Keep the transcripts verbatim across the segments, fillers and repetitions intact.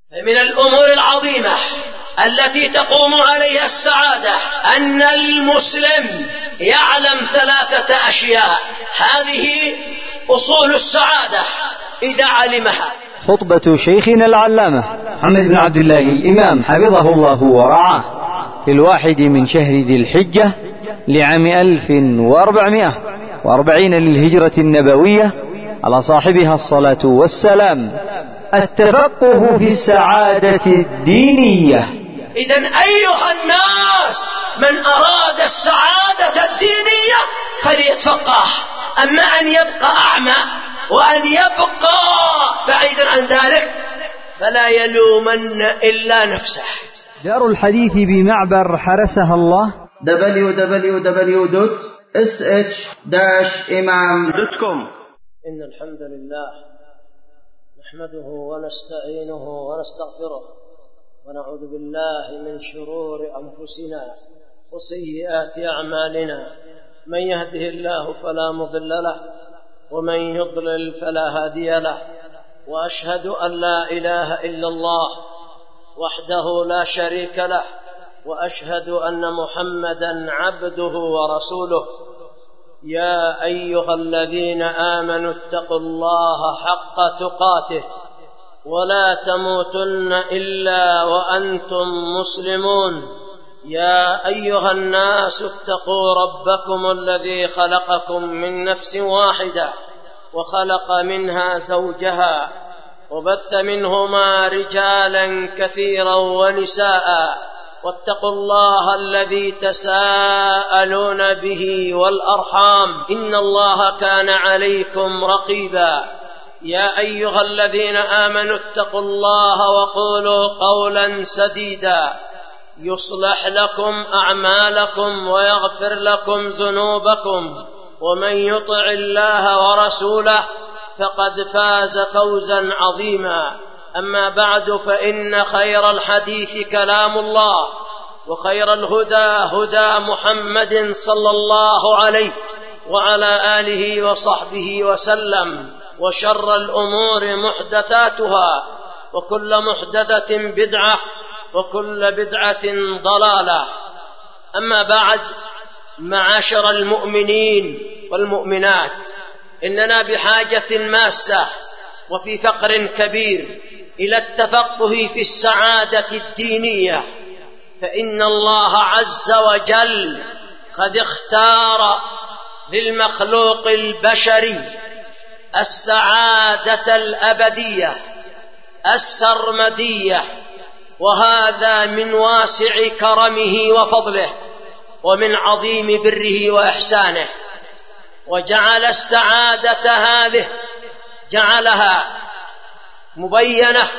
فمن الأمور العظيمة التي تقوم عليها السعادة أن المسلم يعلم ثلاثة أشياء، هذه أصول السعادة إذا علمها. خطبة شيخنا العلامة محمد بن عبد الله الإمام حفظه الله ورعاه في الواحد من شهر ذي الحجة لعام ألف وأربعمائة وأربعين للهجرة النبوية على صاحبها الصلاة والسلام: التفقه في السعادة الدينية. إذن أيها الناس، من أراد السعادة الدينية فليتفقه، أما أن يبقى أعمى وأن يبقى بعيدا عن ذلك فلا يلومن إلا نفسه. دار الحديث بمعبر حرسها الله دبليو دبليو دبليو دوت إس إتش داش إمام دوت كوم. إن الحمد لله نحمده ونستعينه ونستغفره ونعوذ بالله من شرور أنفسنا وسيئات أعمالنا، من يهده الله فلا مضل له ومن يضلل فلا هادي له، وأشهد أن لا إله إلا الله وحده لا شريك له، وأشهد أن محمدا عبده ورسوله. يا أيها الذين آمنوا اتقوا الله حق تقاته ولا تموتن إلا وأنتم مسلمون. يا أيها الناس اتقوا ربكم الذي خلقكم من نفس واحدة وخلق منها زوجها وبث منهما رجالا كثيرا ونساء، واتقوا الله الذي تساءلون به والأرحام إن الله كان عليكم رقيبا. يا أيها الذين آمنوا اتقوا الله وقولوا قولا سديدا يصلح لكم أعمالكم ويغفر لكم ذنوبكم، ومن يطع الله ورسوله فقد فاز فوزا عظيما. أما بعد، فإن خير الحديث كلام الله، وخير الهدى هدى محمد صلى الله عليه وعلى آله وصحبه وسلم، وشر الأمور محدثاتها، وكل محدثة بدعة، وكل بدعة ضلالة. أما بعد، معاشر المؤمنين والمؤمنات، إننا بحاجة ماسة وفي فقر كبير إلى التفقه في السعادة الدينية، فإن الله عز وجل قد اختار للمخلوق البشري السعادة الأبدية السرمدية، وهذا من واسع كرمه وفضله ومن عظيم بره وإحسانه. وجعل السعادة هذه جعلها مبينة،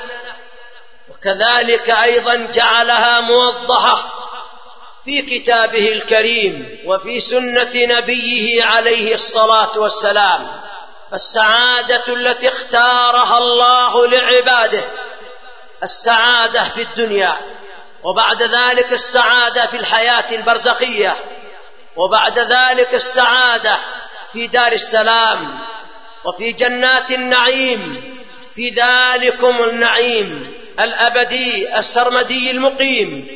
وكذلك أيضا جعلها موضحة في كتابه الكريم وفي سنة نبيه عليه الصلاة والسلام. فالسعادة التي اختارها الله لعباده السعادة في الدنيا، وبعد ذلك السعادة في الحياة البرزخية، وبعد ذلك السعادة في دار السلام وفي جنات النعيم، في ذلكم النعيم الأبدي السرمدي المقيم.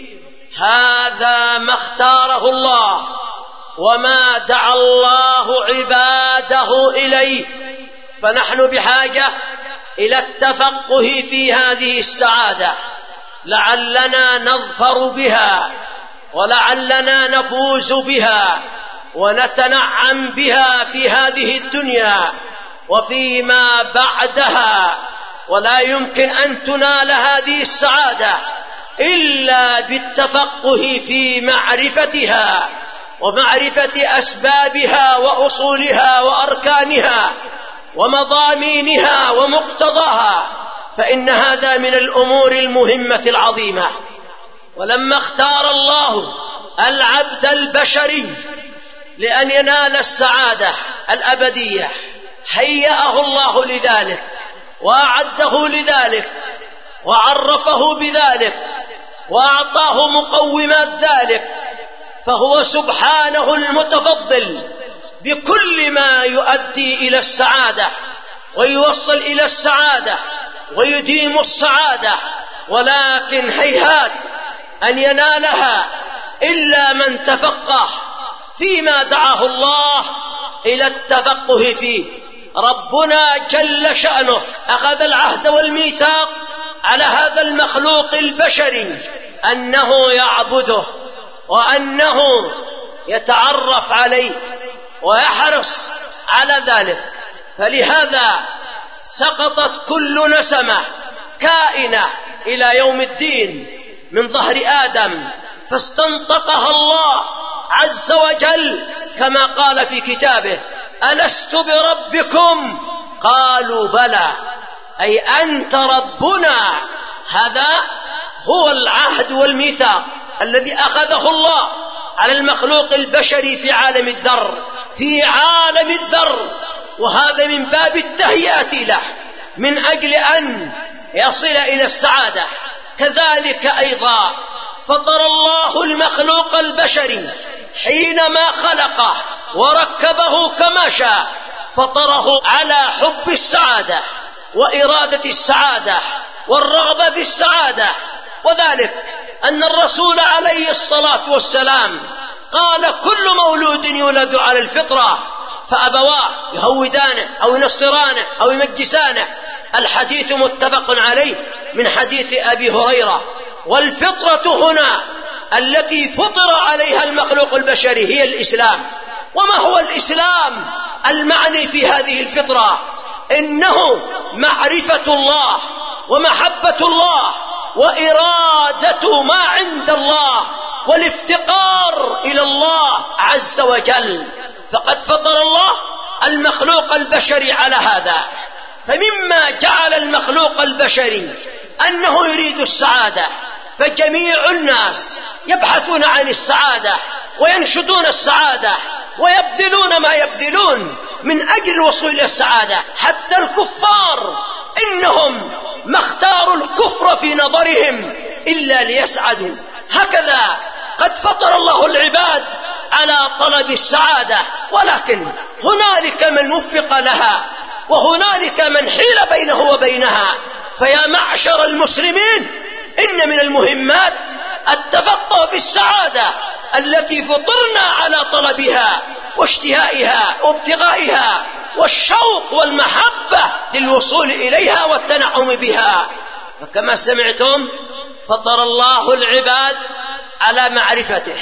هذا ما اختاره الله وما دعا الله عباده إليه، فنحن بحاجة إلى التفقه في هذه السعادة لعلنا نظفر بها، ولعلنا نفوز بها ونتنعم بها في هذه الدنيا وفيما بعدها. ولا يمكن أن تنال هذه السعادة إلا بالتفقه في معرفتها ومعرفة أسبابها وأصولها وأركانها ومضامينها ومقتضاها، فإن هذا من الأمور المهمة العظيمة. ولما اختار الله العبد البشري لأن ينال السعادة الأبدية هيأه الله لذلك وأعده لذلك وعرفه بذلك وأعطاه مقومات ذلك، فهو سبحانه المتفضل بكل ما يؤدي إلى السعادة ويوصل إلى السعادة ويديم السعادة ولكن هيهات أن ينالها إلا من تفقه فيما دعاه الله إلى التفقه فيه. ربنا جل شأنه أخذ العهد والميثاق على هذا المخلوق البشري أنه يعبده وأنه يتعرف عليه ويحرص على ذلك. فلهذا سقطت كل نسمة كائنة إلى يوم الدين من ظهر آدم، فاستنطقها الله عز وجل كما قال في كتابه: ألست بربكم؟ قالوا بلى، أي أنت ربنا. هذا هو العهد والميثاق الذي أخذه الله على المخلوق البشري في عالم الذر في عالم الذر وهذا من باب التهيئة له من أجل أن يصل إلى السعادة. كذلك أيضا فطر الله المخلوق البشري حينما خلقه وركبه كما شاء، فطره على حب السعادة وإرادة السعادة والرغبة في السعادة. وذلك أن الرسول عليه الصلاة والسلام قال: كل مولود يولد على الفطرة فأبواه يهودانه أو ينصرانه أو يمجسانه. الحديث متفق عليه من حديث أبي هريرة. والفطرة هنا التي فطر عليها المخلوق البشري هي الإسلام. وما هو الإسلام المعني في هذه الفطرة؟ إنه معرفة الله ومحبة الله وإرادة ما عند الله والافتقار إلى الله عز وجل. فقد فطر الله المخلوق البشري على هذا. فمما جعل المخلوق البشري أنه يريد السعادة، فجميع الناس يبحثون عن السعادة وينشدون السعادة ويبذلون ما يبذلون من أجل الوصول إلى السعادة. حتى الكفار إنهم ما اختاروا الكفر في نظرهم إلا ليسعدوا. هكذا قد فطر الله العباد على طلب السعادة، ولكن هنالك من وفق لها وهنالك من حيل بينه وبينها. فيا معشر المسلمين، إن من المهمات التفقه في السعادة التي فطرنا على طلبها واشتهائها وابتغائها والشوق والمحبة للوصول إليها والتنعم بها. فكما سمعتم فطر الله العباد على معرفته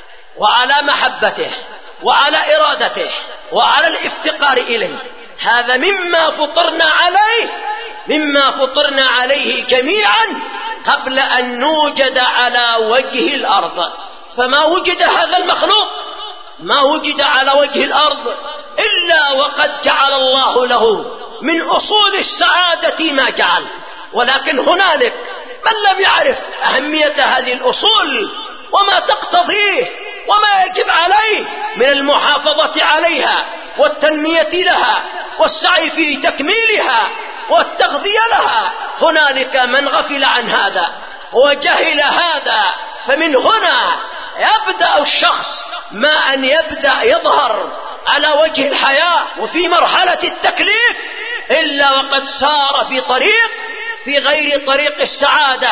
وعلى محبته وعلى إرادته وعلى الافتقار إليه. هذا مما فطرنا عليه مما فطرنا عليه جميعا قبل أن نوجد على وجه الأرض. فما وجد هذا المخلوق ما وجد على وجه الأرض إلا وقد جعل الله له من أصول السعادة ما جعل. ولكن هنالك من لم يعرف أهمية هذه الأصول وما تقتضيه وما يجب عليه من المحافظة عليها والتنمية لها والسعي في تكميلها والتغذية لها. هنالك من غفل عن هذا وجهل هذا. فمن هنا يبدأ الشخص ما أن يبدأ يظهر على وجه الحياة وفي مرحلة التكليف إلا وقد سار في طريق في غير طريق السعادة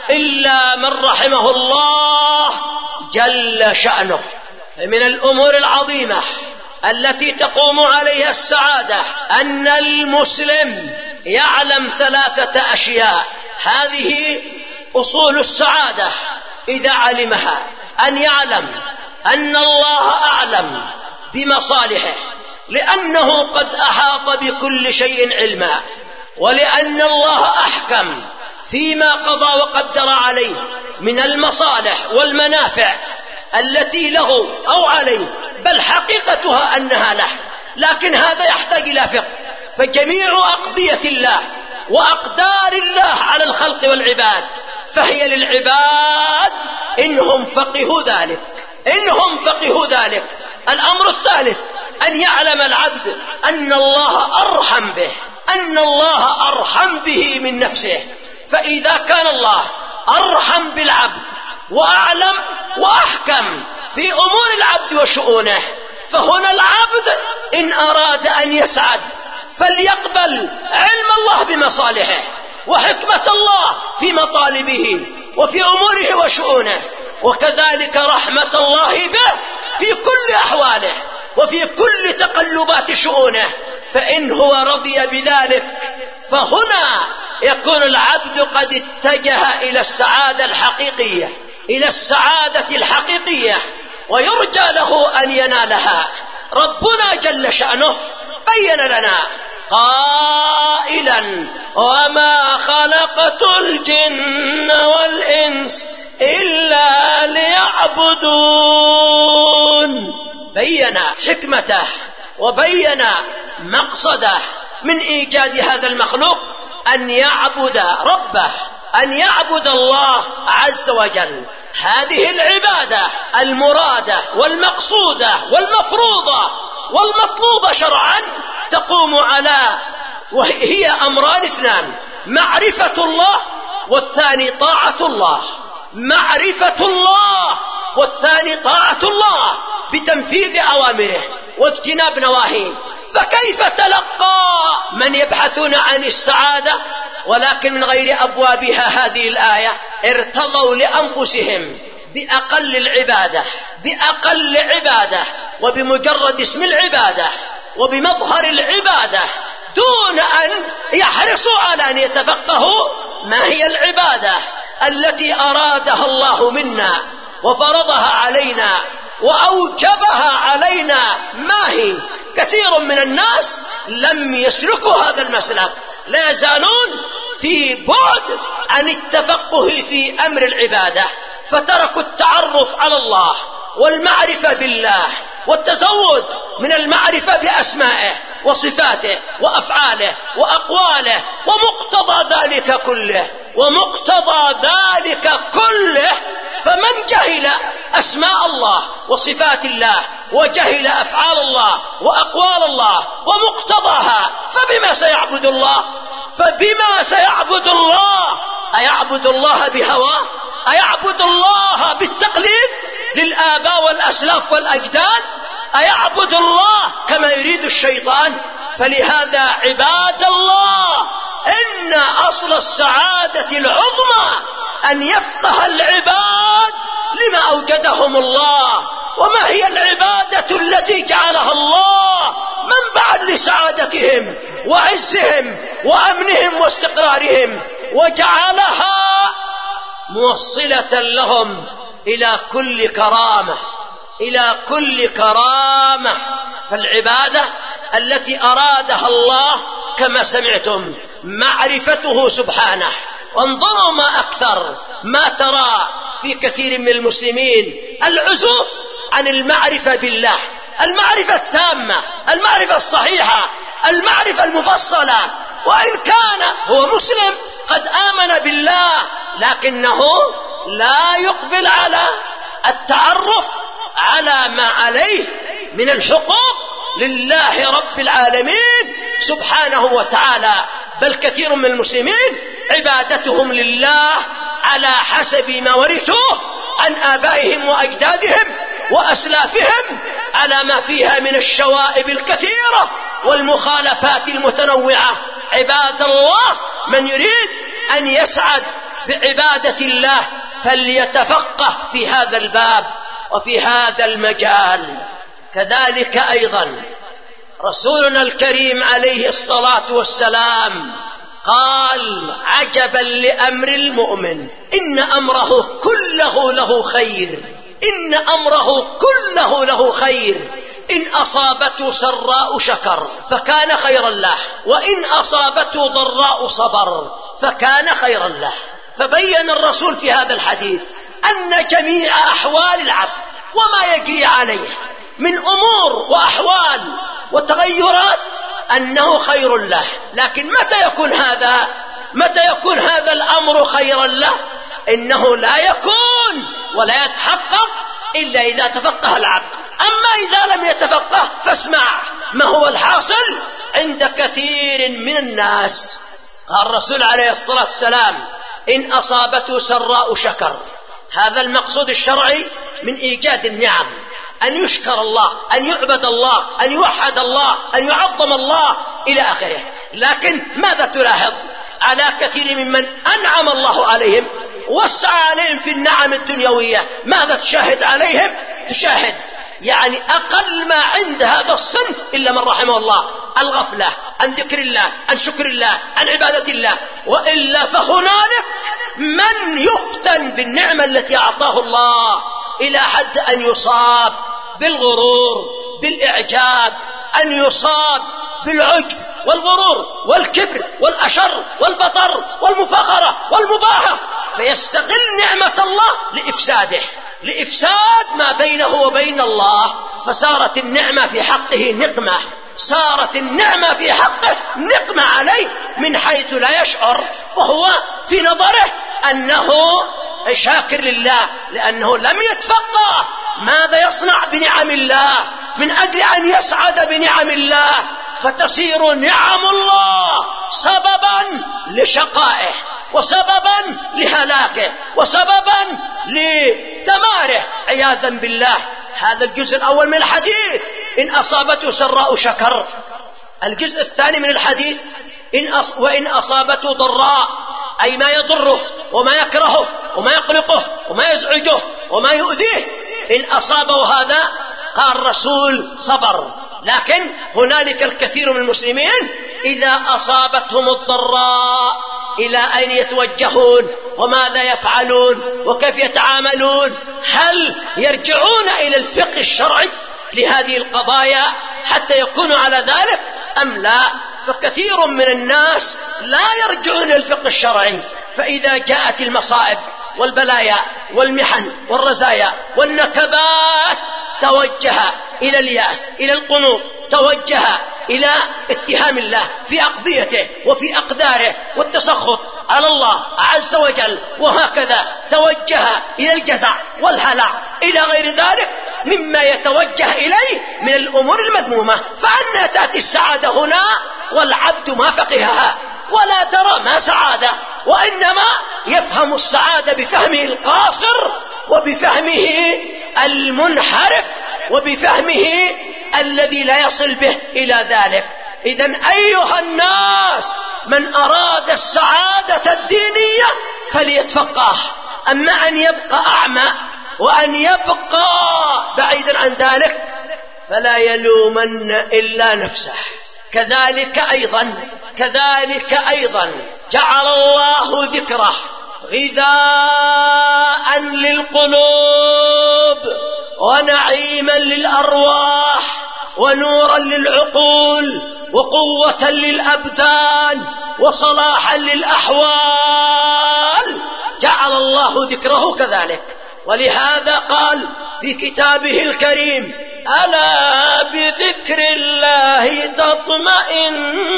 إلا من رحمه الله جل شأنه. من الأمور العظيمة التي تقوم عليها السعادة أن المسلم يعلم ثلاثة أشياء. هذه أصول السعادة إذا علمها: أن يعلم أن الله أعلم بمصالحه لأنه قد أحاط بكل شيء علما، ولأن الله أحكم فيما قضى وقدر عليه من المصالح والمنافع التي له أو عليه، بل حقيقتها أنها له. لكن هذا يحتاج إلى فقه. فجميع أقضية الله وأقدار الله على الخلق والعباد فهي للعباد إنهم فقهوا ذلك إنهم فقهوا ذلك. الأمر الثالث أن يعلم العبد أن الله أرحم به أن الله أرحم به من نفسه. فإذا كان الله أرحم بالعبد وأعلم وأحكم في أمور العبد وشؤونه، فهنا العبد إن أراد أن يسعد فليقبل علم الله بمصالحه وحكمة الله في مطالبه وفي أموره وشؤونه، وكذلك رحمة الله به في كل أحواله وفي كل تقلبات شؤونه. فإن هو رضي بذلك فهنا يكون العبد قد اتجه إلى السعادة الحقيقية، إلى السعادة الحقيقية، ويرجى له أن ينالها. ربنا جل شأنه بين لنا قائلا: وما خلقت الجن والإنس إلا ليعبدون. بين حكمته وبين مقصده من إيجاد هذا المخلوق، أن يعبد ربه، أن يعبد الله عز وجل. هذه العبادة المرادة والمقصودة والمفروضة والمطلوبة شرعا تقوم على، وهي أمران اثنان: معرفة الله، والثاني طاعة الله. معرفة الله، والثاني طاعة الله بتنفيذ أوامره واجتناب نواهيه. فكيف تلقى من يبحثون عن السعادة ولكن من غير أبوابها هذه الآية؟ ارتضوا لأنفسهم بأقل العبادة، بأقل عبادة، وبمجرد اسم العبادة وبمظهر العبادة، دون أن يحرصوا على أن يتفقهوا ما هي العبادة التي أرادها الله منا وفرضها علينا وأوجبها علينا. ما هي؟ كثير من الناس لم يسلكوا هذا المسلك، لا يزالون في بعد عن التفقه في أمر العبادة، فتركوا التعرف على الله والمعرفة بالله والتزود من المعرفة بأسمائه وصفاته وأفعاله وأقواله ومقتضى ذلك كله ومقتضى ذلك كله. فمن جهل أسماء الله وصفات الله وجهل أفعال الله وأقوال الله ومقتضاها، فبما سيعبد الله؟ فبما سيعبد الله؟ أيعبد الله بهواه؟ أيعبد الله بالتقليد للآباء والأسلاف والأجداد؟ أيعبد الله كما يريد الشيطان؟ فلهذا عباد الله، إن أصل السعادة العظمى أن يفقه العباد لما أوجدهم الله، وما هي العبادة التي جعلها الله منبعا لسعادتهم وعزهم وأمنهم واستقرارهم، وجعلها موصلة لهم إلى كل كرامة، إلى كل كرامة. فالعبادة التي أرادها الله كما سمعتم معرفته سبحانه. وانظروا ما أكثر ما ترى في كثير من المسلمين العزوف عن المعرفة بالله، المعرفة التامة، المعرفة الصحيحة، المعرفة المفصلة. وإن كان هو مسلم قد آمن بالله، لكنه لا يقبل على التعرف على ما عليه من الحقوق لله رب العالمين سبحانه وتعالى. بل كثير من المسلمين عبادتهم لله على حسب ما ورثوه عن آبائهم وأجدادهم وأسلافهم، على ما فيها من الشوائب الكثيرة والمخالفات المتنوعة. عباد الله، من يريد أن يسعد بعبادة الله فليتفقه في هذا الباب وفي هذا المجال. كذلك أيضا رسولنا الكريم عليه الصلاة والسلام قال: عجبا لأمر المؤمن، إن أمره كله له خير، إن أمره كله له خير، إن أصابته سراء شكر فكان خيرا له، وإن أصابته ضراء صبر فكان خيرا له. فبين الرسول في هذا الحديث أن جميع أحوال العبد وما يجري عليه من أمور وأحوال وتغيرات أنه خير له. لكن متى يكون هذا متى يكون هذا الأمر خيرا له؟ إنه لا يكون ولا يتحقق إلا إذا تفقه العبد. أما إذا لم يتفقه فاسمع ما هو الحاصل عند كثير من الناس. قال الرسول عليه الصلاة والسلام: إن أصابته سراء شكر. هذا المقصود الشرعي من إيجاد النعم، أن يشكر الله، أن يعبد الله، أن يوحد الله، أن يعظم الله إلى آخره. لكن ماذا تلاحظ؟ على كثير ممن أنعم الله عليهم وسع عليهم في النعم الدنيوية. ماذا تشاهد عليهم؟ تشاهد يعني أقل ما عند هذا الصنف إلا من رحمه الله الغفلة عن ذكر الله، عن شكر الله، عن عبادة الله. وإلا فهنالك من يفتن بالنعمة التي أعطاه الله إلى حد أن يصاب بالغرور، بالإعجاب، أن يصاب بالعجب والغرور والكبر والأشر والبطر والمفاخرة والمباهة، فيستغل نعمة الله لإفساده، لإفساد ما بينه وبين الله. فصارت النعمة في حقه نقمة، صارت النعمة في حقه نقمة عليه من حيث لا يشعر، وهو في نظره أنه شاكر لله لأنه لم يتفقه ماذا يصنع بنعم الله من أجل أن يسعد بنعم الله، فتصير نعم الله سببا لشقائه وسببا لهلاكه وسببا لدماره عياذا بالله. هذا الجزء الأول من الحديث، إن أصابته سراء شكر. الجزء الثاني من الحديث، إن أص... وإن أصابته ضراء، أي ما يضره وما يكرهه وما يقلقه وما يزعجه وما يؤذيه، إن أصابه هذا قال الرسول صبر. لكن هنالك الكثير من المسلمين إذا أصابتهم الضراء إلى أين يتوجهون وماذا يفعلون وكيف يتعاملون؟ هل يرجعون إلى الفقه الشرعي لهذه القضايا حتى يكونوا على ذلك أم لا؟ فكثير من الناس لا يرجعون إلى الفقه الشرعي، فإذا جاءت المصائب والبلايا والمحن والرزايا والنكبات توجه إلى الياس، إلى القنوط، توجه إلى اتهام الله في أقضيته وفي أقداره والتسخط على الله عز وجل، وهكذا توجه إلى الجزع والهلع إلى غير ذلك مما يتوجه إليه من الأمور المذمومة. فأنها تأتي السعادة هنا والعبد ما فقهها ولا درى ما سعادة، وإنما يفهم السعادة بفهمه القاصر وبفهمه المنحرف وبفهمه الذي لا يصل به إلى ذلك. إذن أيها الناس، من أراد السعادة الدينية فليتفقه، أما أن يبقى أعمى وأن يبقى بعيدا عن ذلك فلا يلومن إلا نفسه. كذلك أيضا كذلك أيضا جعل الله ذكره غذاء للقلوب ونعيما للأرواح ونورا للعقول وقوة للأبدان وصلاحا للأحوال. جعل الله ذكره كذلك، ولهذا قال في كتابه الكريم: ألا بذكر الله تطمئن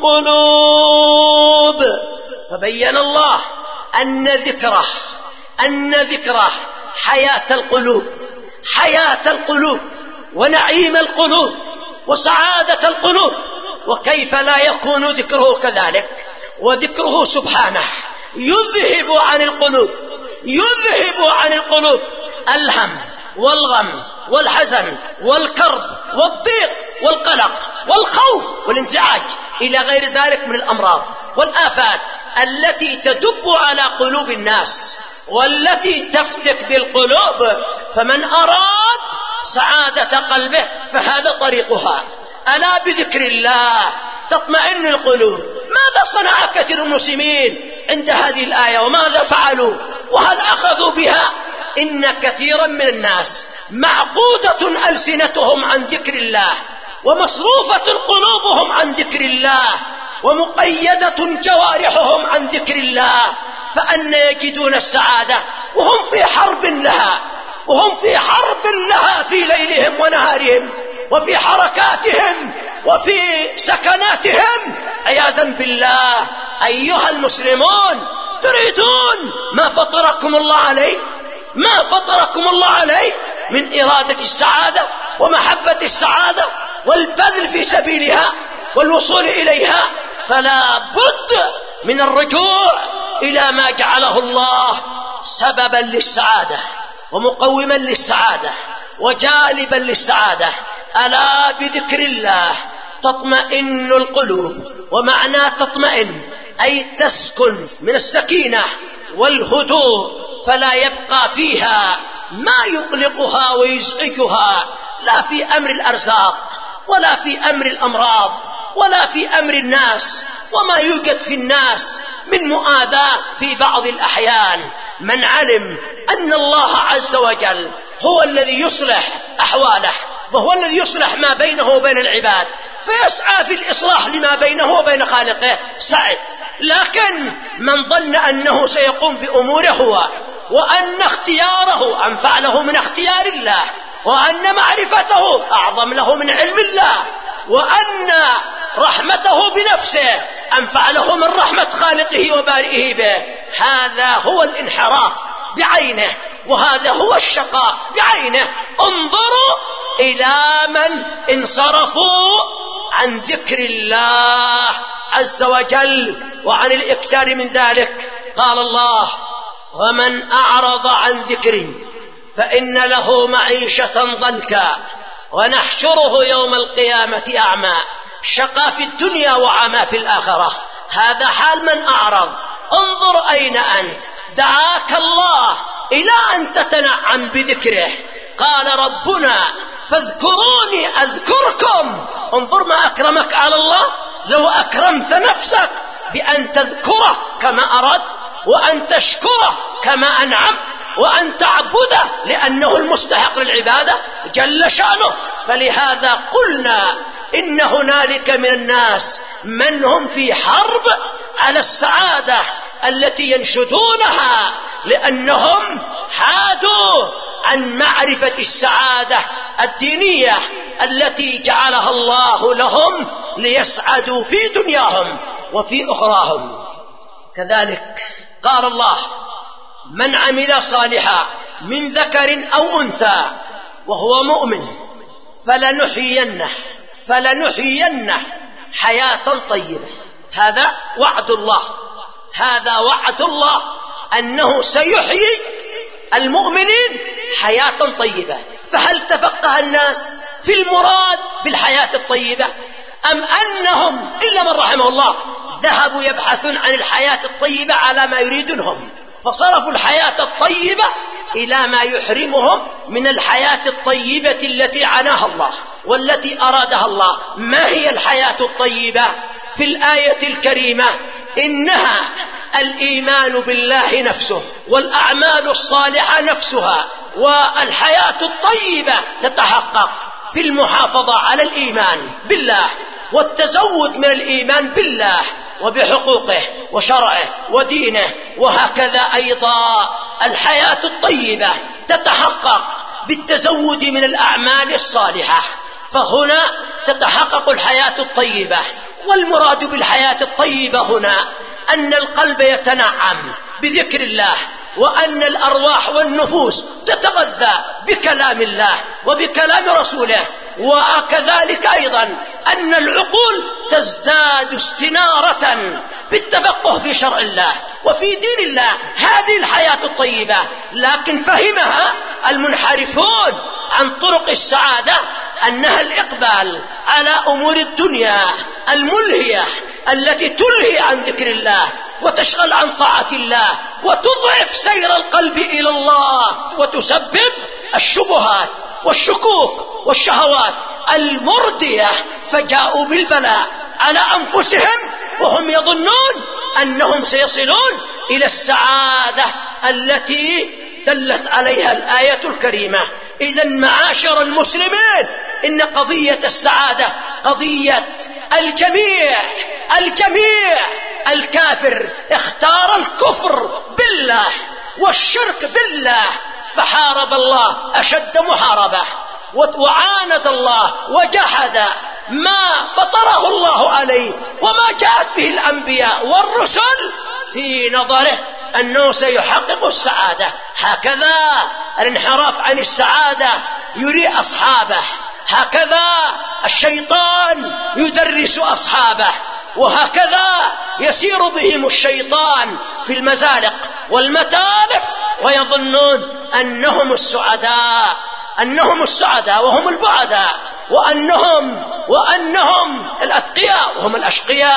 القلوب. فبين الله أن ذكره أن ذكره حياة القلوب، حياة القلوب ونعيم القلوب وسعادة القلوب. وكيف لا يكون ذكره كذلك؟ وذكره سبحانه يذهب عن القلوب يذهب عن القلوب الهم والغم والحزن والكرب والضيق والقلق والخوف والانزعاج إلى غير ذلك من الأمراض والآفات التي تدب على قلوب الناس والتي تفتك بالقلوب. فمن أراد سعادة قلبه فهذا طريقها. ألا بذكر الله تطمئن القلوب. ماذا صنع كثير من المسلمين عند هذه الآية وماذا فعلوا وهل أخذوا بها؟ إن كثيرا من الناس معقودة ألسنتهم عن ذكر الله ومصروفة قلوبهم عن ذكر الله ومقيدة جوارحهم عن ذكر الله، فأن يجدون السعادة وهم في حرب لها وهم في حرب لها في ليلهم ونهارهم وفي حركاتهم وفي سكناتهم عياذا بالله. أيها المسلمون، تريدون ما فطركم الله عليه ما فطركم الله عليه من إرادة السعادة ومحبة السعادة والبذل في سبيلها والوصول إليها، فلا بد من الرجوع إلى ما جعله الله سببا للسعادة ومقوما للسعادة وجالبا للسعادة. ألا بذكر الله تطمئن القلوب. ومعنى تطمئن أي تسكن من السكينة والهدوء، فلا يبقى فيها ما يقلقها ويزعجها، لا في أمر الأرزاق ولا في أمر الأمراض ولا في أمر الناس وما يوجد في الناس من مؤاذاة في بعض الأحيان. من علم أن الله عز وجل هو الذي يصلح أحواله وهو الذي يصلح ما بينه وبين العباد، فيسعى في الإصلاح لما بينه وبين خالقه سعد. لكن من ظن أنه سيقوم بأموره هو، وأن اختياره أنفع له من اختيار الله، وأن معرفته أعظم له من علم الله، وأن رحمته بنفسه أنفع له من رحمة خالقه وبارئه به، هذا هو الانحراف بعينه، وهذا هو الشقاء بعينه. انظروا إلى من انصرفوا عن ذكر الله عز وجل وعن الإكثار من ذلك. قال الله: ومن أعرض عن ذكري فإن له معيشة ضنكا ونحشره يوم القيامة أعمى. شقى في الدنيا وعمى في الآخرة، هذا حال من أعرض. انظر أين أنت، دعاك الله إلى أن تتنعم بذكره. قال ربنا: فاذكروني أذكركم. انظر ما أكرمك على الله، لو أكرمت نفسك بأن تذكره كما أراد، وأن تشكره كما أنعم، وأن تعبده لأنه المستحق للعبادة جل شأنه. فلهذا قلنا إن هنالك من الناس من هم في حرب على السعادة التي ينشدونها، لأنهم حادوا عن معرفة السعادة الدينية التي جعلها الله لهم ليسعدوا في دنياهم وفي أخراهم. كذلك قال الله: من عمل صالحا من ذكر أو أنثى وهو مؤمن فلنحيينه فلنحيينه حياة طيبة. هذا وعد الله، هذا وعد الله أنه سيحيي المؤمنين حياة طيبة. فهل تفقه الناس في المراد بالحياة الطيبة، أم أنهم إلا من رحمه الله ذهبوا يبحثون عن الحياة الطيبة على ما يريدونهم، فصرفوا الحياة الطيبة إلى ما يحرمهم من الحياة الطيبة التي عناها الله والتي أرادها الله. ما هي الحياة الطيبة في الآية الكريمة؟ إنها الإيمان بالله نفسه، والأعمال الصالحة نفسها. والحياة الطيبة تتحقق في المحافظة على الإيمان بالله والتزود من الإيمان بالله وبحقوقه وشرعه ودينه. وهكذا أيضا الحياة الطيبة تتحقق بالتزود من الأعمال الصالحة. فهنا تتحقق الحياة الطيبة. والمراد بالحياة الطيبة هنا أن القلب يتنعم بذكر الله، وأن الأرواح والنفوس تتغذى بكلام الله وبكلام رسوله، وكذلك أيضا أن العقول تزداد استنارة بالتفقه في شرع الله وفي دين الله. هذه الحياة الطيبة. لكن فهمها المنحرفون عن طرق السعادة أنها الإقبال على أمور الدنيا الملهية التي تلهي عن ذكر الله وتشغل عن طاعة الله وتضعف سير القلب إلى الله وتسبب الشبهات والشكوك والشهوات المردية. فجاءوا بالبلاء على أنفسهم وهم يظنون أنهم سيصلون إلى السعادة التي دلت عليها الآية الكريمة. إذن معاشر المسلمين، إن قضية السعادة قضية الجميع الجميع. الكافر اختار الكفر بالله والشرك بالله، فحارب الله أشد محاربة، وعاند الله وجحد ما فطره الله عليه وما جاءت به الأنبياء والرسل في نظره أنه سيحقق السعادة. هكذا الانحراف عن السعادة يري أصحابه، هكذا الشيطان يدرس أصحابه، وهكذا يسير بهم الشيطان في المزالق والمتالف ويظنون أنهم السعداء أنهم السعداء وهم البعداء، وأنهم وأنهم الأتقياء وهم الأشقياء.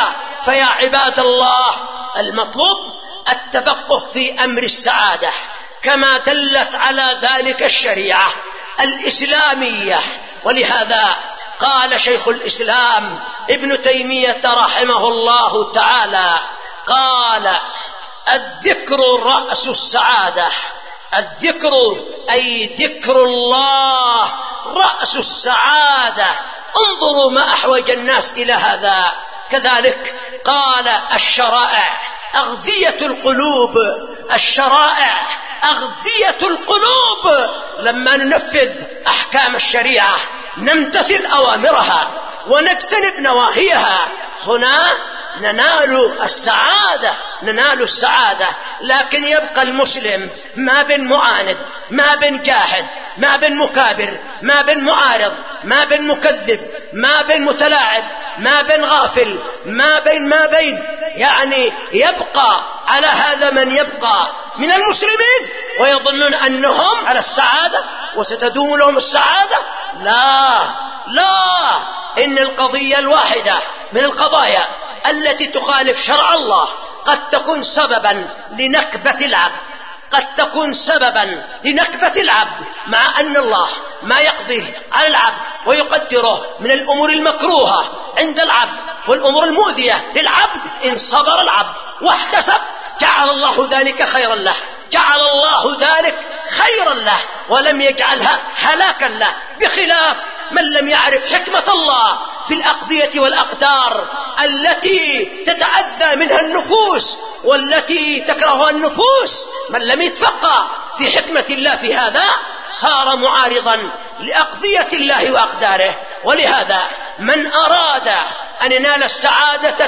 فيا عباد الله، المطلوب التفقه في أمر السعادة كما دلت على ذلك الشريعة الإسلامية. ولهذا قال شيخ الإسلام ابن تيمية رحمه الله تعالى، قال: الذكر رأس السعادة. الذكر أي ذكر الله رأس السعادة. انظروا ما أحوج الناس إلى هذا. كذلك قال: الشرائع أغذية القلوب. الشرائع أغذية القلوب. لما ننفذ أحكام الشريعة، نمتثل أوامرها ونجتنب نواهيها، هنا ننال السعادة، ننال السعادة. لكن يبقى المسلم ما بين معاند، ما بين جاحد، ما بين مكابر، ما بين معارض، ما بين مكذب، ما بين متلاعب، ما بين غافل، ما بين ما بين يعني يبقى على هذا من يبقى من المسلمين ويظنون أنهم على السعادة وستدوم لهم السعادة. لا لا، إن القضية الواحدة من القضايا التي تخالف شرع الله قد تكون سببا لنكبة العبد، قد تكون سببا لنكبة العبد، مع أن الله ما يقضيه على العبد ويقدره من الأمور المكروهة عند العبد والأمور المؤذية للعبد. إن صبر العبد واحتسب جعل الله ذلك خيرا له، جعل الله ذلك خيرا له ولم يجعلها هلاكا له، بخلاف من لم يعرف حكمة الله في الأقضية والأقدار التي تتعذى منها النفوس والتي تكرهها النفوس. من لم يتفقه في حكمة الله في هذا صار معارضا لأقضية الله وأقداره. ولهذا من أراد أن ينال السعادة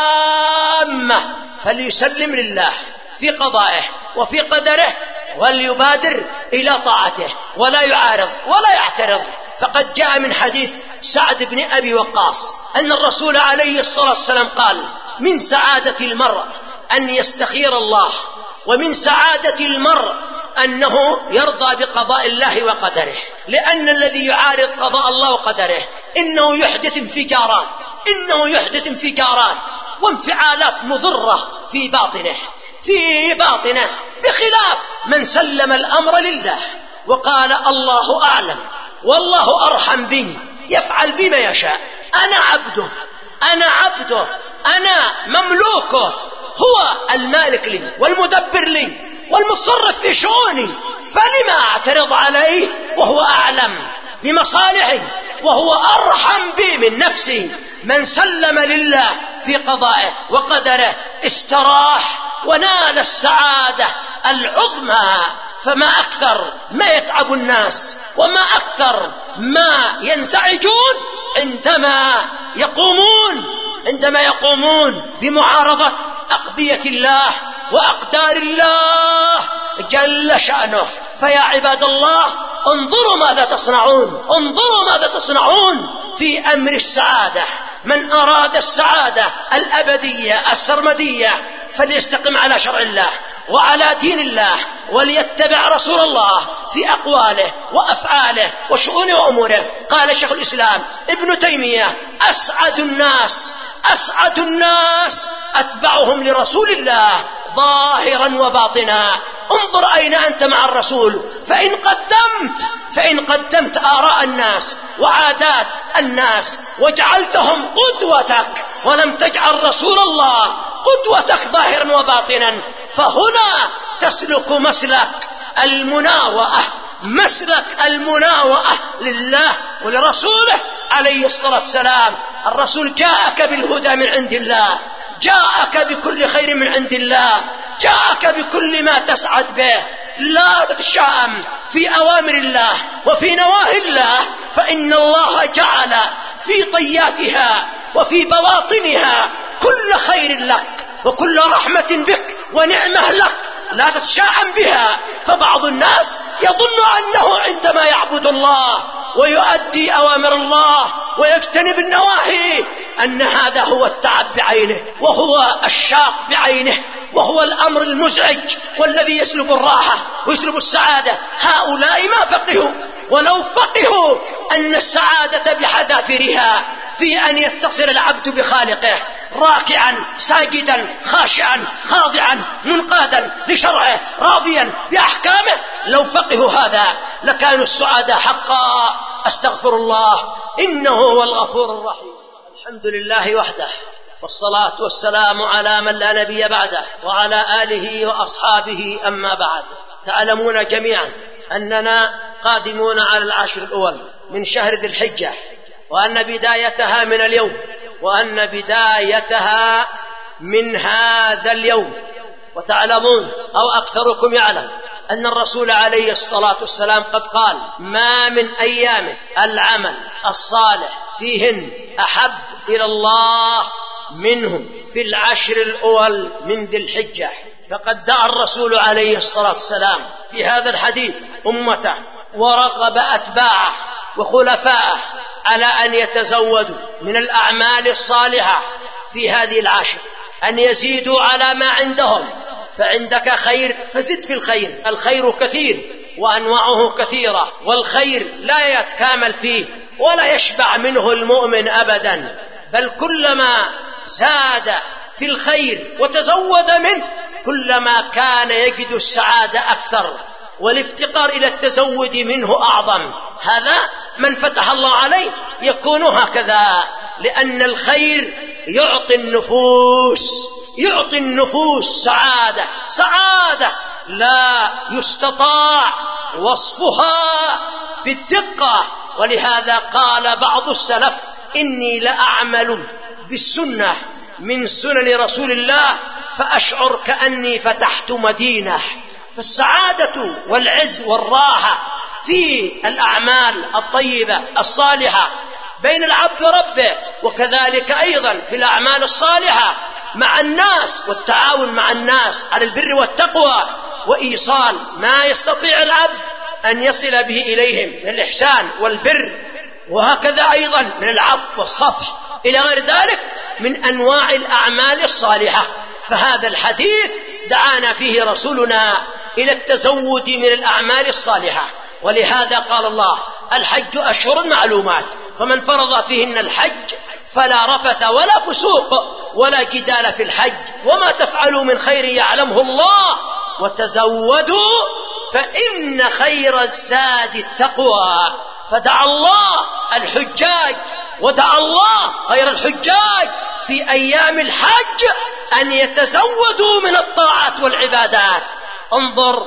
التامة فليسلم لله في قضائه وفي قدره، وليبادر إلى طاعته ولا يعارض ولا يعترض. فقد جاء من حديث سعد بن أبي وقاص أن الرسول عليه الصلاة والسلام قال: من سعادة المرء أن يستخير الله، ومن سعادة المرء أنه يرضى بقضاء الله وقدره. لأن الذي يعارض قضاء الله وقدره إنه يحدث انفجارات، إنه يحدث انفجارات وانفعالات مضرة في باطنه في باطنه بخلاف من سلم الأمر لله وقال: الله أعلم والله أرحم بي، يفعل بما يشاء، أنا عبده أنا عبده أنا مملوكه، هو المالك لي والمدبر لي والمتصرف في شؤوني، فلما أعترض عليه وهو أعلم بمصالحي وهو أرحم بي من نفسي. من سلم لله في قضائه وقدره استراح ونال السعادة العظمى. فما أكثر ما يتعب الناس وما أكثر ما ينزعجون عندما يقومون عندما يقومون بمعارضة أقضية الله وأقدار الله جل شأنه. فيا عباد الله، انظروا ماذا تصنعون، انظروا ماذا تصنعون في أمر السعادة. من أراد السعادة الأبدية السرمدية فليستقم على شرع الله وعلى دين الله، وليتبع رسول الله في أقواله وأفعاله وشؤونه وأموره. قال شيخ الإسلام ابن تيمية: أسعد الناس أسعد الناس أتبعهم لرسول الله ظاهرا وباطنا. انظر أين أنت مع الرسول، فإن قدمت فإن قدمت آراء الناس وعادات الناس وجعلتهم قدوتك ولم تجعل رسول الله قدوتك ظاهرا وباطنا، فهنا تسلك مسلك المناوئة مسلك المناوئة لله ولرسوله عليه الصلاة والسلام. الرسول جاءك بالهدى من عند الله، جاءك بكل خير من عند الله، جاءك بكل ما تسعد به. لا تتشائم في أوامر الله وفي نواهي الله، فإن الله جعل في طياتها وفي بواطنها كل خير لك وكل رحمة بك ونعمة لك، لا تتشائم بها. فبعض الناس يظن أنه عندما يعبد الله ويؤدي أوامر الله ويجتنب النواهي أن هذا هو التعب بعينه وهو الشاق بعينه وهو الأمر المزعج والذي يسلب الراحة ويسلب السعادة. هؤلاء ما فقهوا، ولو فقهوا أن السعادة بحذافيرها في أن يتصل العبد بخالقه راكعا ساجدا خاشعا خاضعا منقادا لشرعه راضيا بأحكامه، لو فقهوا هذا لكانوا السعادة حقا. أستغفر الله إنه هو الغفور الرحيم. الحمد لله وحده، والصلاة والسلام على من لا نبي بعده وعلى آله وأصحابه، أما بعد. تعلمون جميعا أننا قادمون على العشر الأول من شهر ذي الحجة، وأن بدايتها من اليوم، وأن بدايتها من هذا اليوم. وتعلمون أو أكثركم يعلم أن الرسول عليه الصلاة والسلام قد قال: ما من أيام العمل الصالح فيهن أحب إلى الله منهم في العشر الأول من ذي الحجة. فقد دعا الرسول عليه الصلاة والسلام في هذا الحديث أمته، ورغب أتباعه وخلفاءه على أن يتزودوا من الأعمال الصالحة في هذه العشر، أن يزيدوا على ما عندهم. فعندك خير فزد في الخير، الخير كثير وأنواعه كثيرة، والخير لا يتكامل فيه ولا يشبع منه المؤمن أبدا، بل كلما زاد في الخير وتزود منه كلما كان يجد السعادة أكثر والافتقار إلى التزود منه أعظم. هذا من فتح الله عليه يكون هكذا، لأن الخير يعطي النفوس يعطي النفوس سعادة سعادة لا يستطاع وصفها بالدقة. ولهذا قال بعض السلف: إني لأعمل بالسنة من سنن رسول الله فأشعر كأني فتحت مدينة. فالسعادة والعز والراحة في الأعمال الطيبة الصالحة بين العبد وربه، وكذلك أيضا في الأعمال الصالحة مع الناس والتعاون مع الناس على البر والتقوى، وإيصال ما يستطيع العبد أن يصل به إليهم من الإحسان والبر، وهكذا أيضا من العفو والصفح إلى غير ذلك من أنواع الأعمال الصالحة. فهذا الحديث دعانا فيه رسولنا إلى التزود من الأعمال الصالحة. ولهذا قال الله: الحج أشهر معلومات، فمن فرض فيهن الحج فلا رفث ولا فسوق ولا جدال في الحج، وما تفعلوا من خير يعلمه الله، وتزودوا فإن خير الزاد التقوى. فدعا الله الحجاج ودعا الله غير الحجاج في أيام الحج أن يتزودوا من الطاعات والعبادات. انظر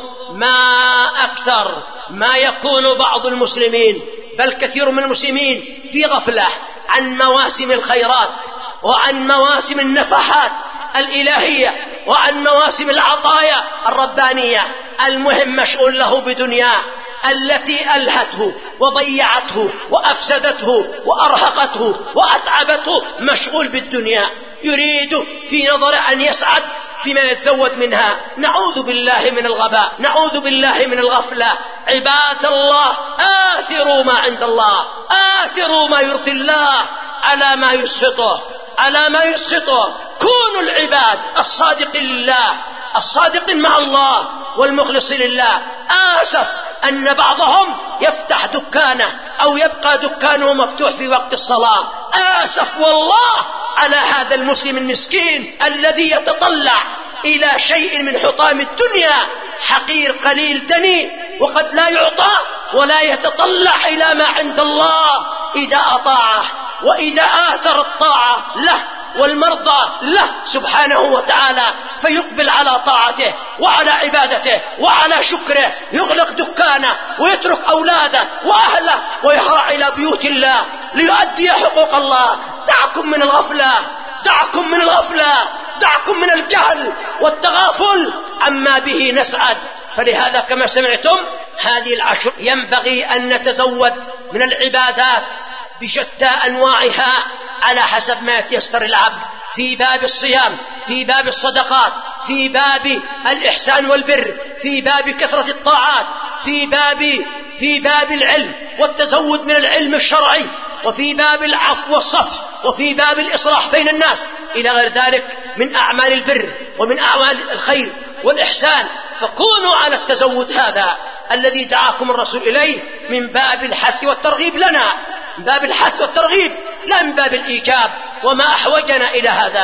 ما أكثر ما يكون بعض المسلمين بل كثير من المسلمين في غفلة عن مواسم الخيرات وعن مواسم النفحات الإلهية وعن مواسم العطايا الربانية. المهم مشغول له بدنياه التي ألهته وضيعته وأفسدته وأرهقته وأتعبته، مشغول بالدنيا، يريد في نظره أن يسعد بما يتزود منها. نعوذ بالله من الغباء، نعوذ بالله من الغفلة. عباد الله، آثروا ما عند الله، آثروا ما يرضي الله على ما يسخطه على ما يسخطه. كونوا العباد الصادقين لله، الصادقين مع الله والمخلصين لله. آسف أن بعضهم يفتح دكانه أو يبقى دكانه مفتوح في وقت الصلاة. آسف والله على هذا المسلم المسكين الذي يتطلع إلى شيء من حطام الدنيا، حقير قليل دني، وقد لا يعطى ولا يتطلع إلى ما عند الله إذا أطاعه وإذا آثر الطاعة له والمرضى له سبحانه وتعالى، فيقبل على طاعته وعلى عبادته وعلى شكره، يغلق دكانه ويترك أولاده وأهله ويهرع إلى بيوت الله ليؤدي حقوق الله. دعكم من الغفلة، دعكم من الغفلة، دعكم من الجهل والتغافل عما به نسعد. فلهذا كما سمعتم هذه العشر ينبغي أن نتزود من العبادات بشتى أنواعها على حسب ما يتيسر العبد، في باب الصيام، في باب الصدقات، في باب الإحسان والبر، في باب كثرة الطاعات، في باب في باب العلم والتزود من العلم الشرعي، وفي باب العفو والصفح، وفي باب الإصلاح بين الناس، إلى غير ذلك من أعمال البر ومن أعمال الخير والإحسان. فكونوا على التزود هذا الذي دعاكم الرسول إليه من باب الحث والترغيب لنا، من باب الحث والترغيب لا من باب الإيجاب. وما أحوجنا إلى هذا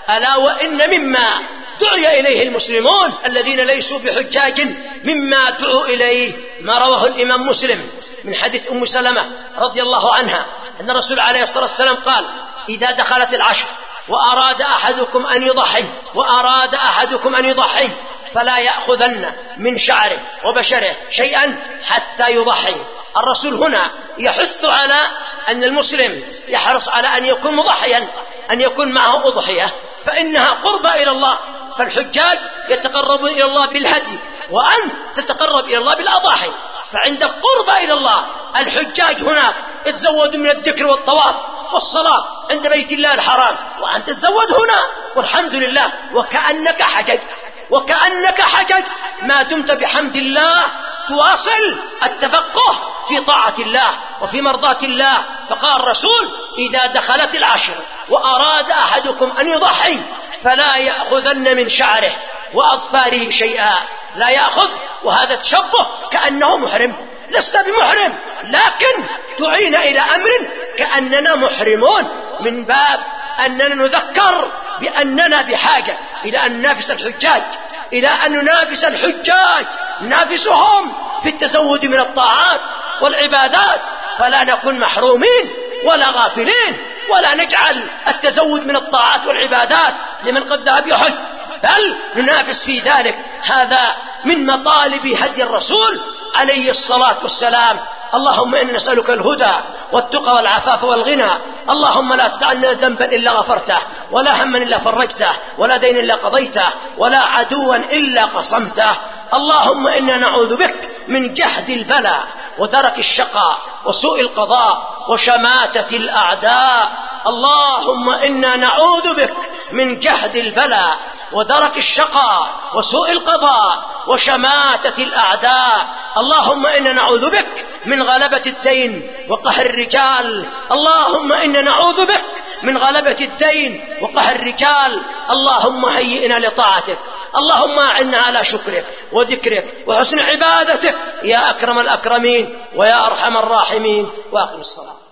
ألا وإن مما دعي إليه المسلمون الذين ليسوا بحجاج مما دعوا إليه ما رواه الإمام مسلم من حديث أم سلمة رضي الله عنها أن الرسول عليه الصلاة والسلام قال: إذا دخلت العشر وأراد أحدكم أن يضحي وأراد أحدكم أن يضحي فلا يأخذن من شعره وبشره شيئا حتى يضحي. الرسول هنا يحث على أن المسلم يحرص على أن يكون مضحيا، أن يكون معه أضحية، فإنها قربة إلى الله. فالحجاج يتقربون إلى الله بالهدي، وأنت تتقرب إلى الله بالأضاحي، فعندك قربة إلى الله. الحجاج هناك يتزودوا من الذكر والطواف والصلاة عند بيت الله الحرام، وأنت تزود هنا، والحمد لله، وكأنك حججت وكأنك حججت ما دمت بحمد الله تواصل التفقه في طاعة الله وفي مرضاة الله. فقال الرسول: إذا دخلت العشر وأراد أحدكم أن يضحي فلا يأخذن من شعره وأظفاره شيئا. لا يأخذ، وهذا تشبه كأنه محرم. لست بمحرم، لكن دعينا إلى أمر كأننا محرمون، من باب أننا نذكر بأننا بحاجة إلى أن ننافس الحجاج، إلى أن ننافس الحجاج ننافسهم في التزود من الطاعات والعبادات، فلا نكون محرومين ولا غافلين، ولا نجعل التزود من الطاعات والعبادات لمن قد ذهب يحج، بل ننافس في ذلك. هذا من مطالب هدي الرسول عليه الصلاة والسلام. اللهم إنا نسألك الهدى والتقى والعفاف والغنى. اللهم لا تدع لنا ذنبا إلا غفرته، ولا هما إلا فرجته، ولا دين إلا قضيته، ولا عدوا إلا قصمته. اللهم إنا نعوذ بك من جهد البلاء ودرك الشقاء وسوء القضاء وشماتة الأعداء. اللهم إنا نعوذ بك من جهد البلاء ودرك الشقاء وسوء القضاء وشماتة الأعداء. اللهم إنا نعوذ بك من غلبة الدين وقهر الرجال. اللهم إنا نعوذ بك من غلبة الدين وقهر الرجال. اللهم هيئنا لطاعتك، اللهم أعنا على شكرك وذكرك وحسن عبادتك يا أكرم الأكرمين ويا أرحم الراحمين. وأقم الصلاة.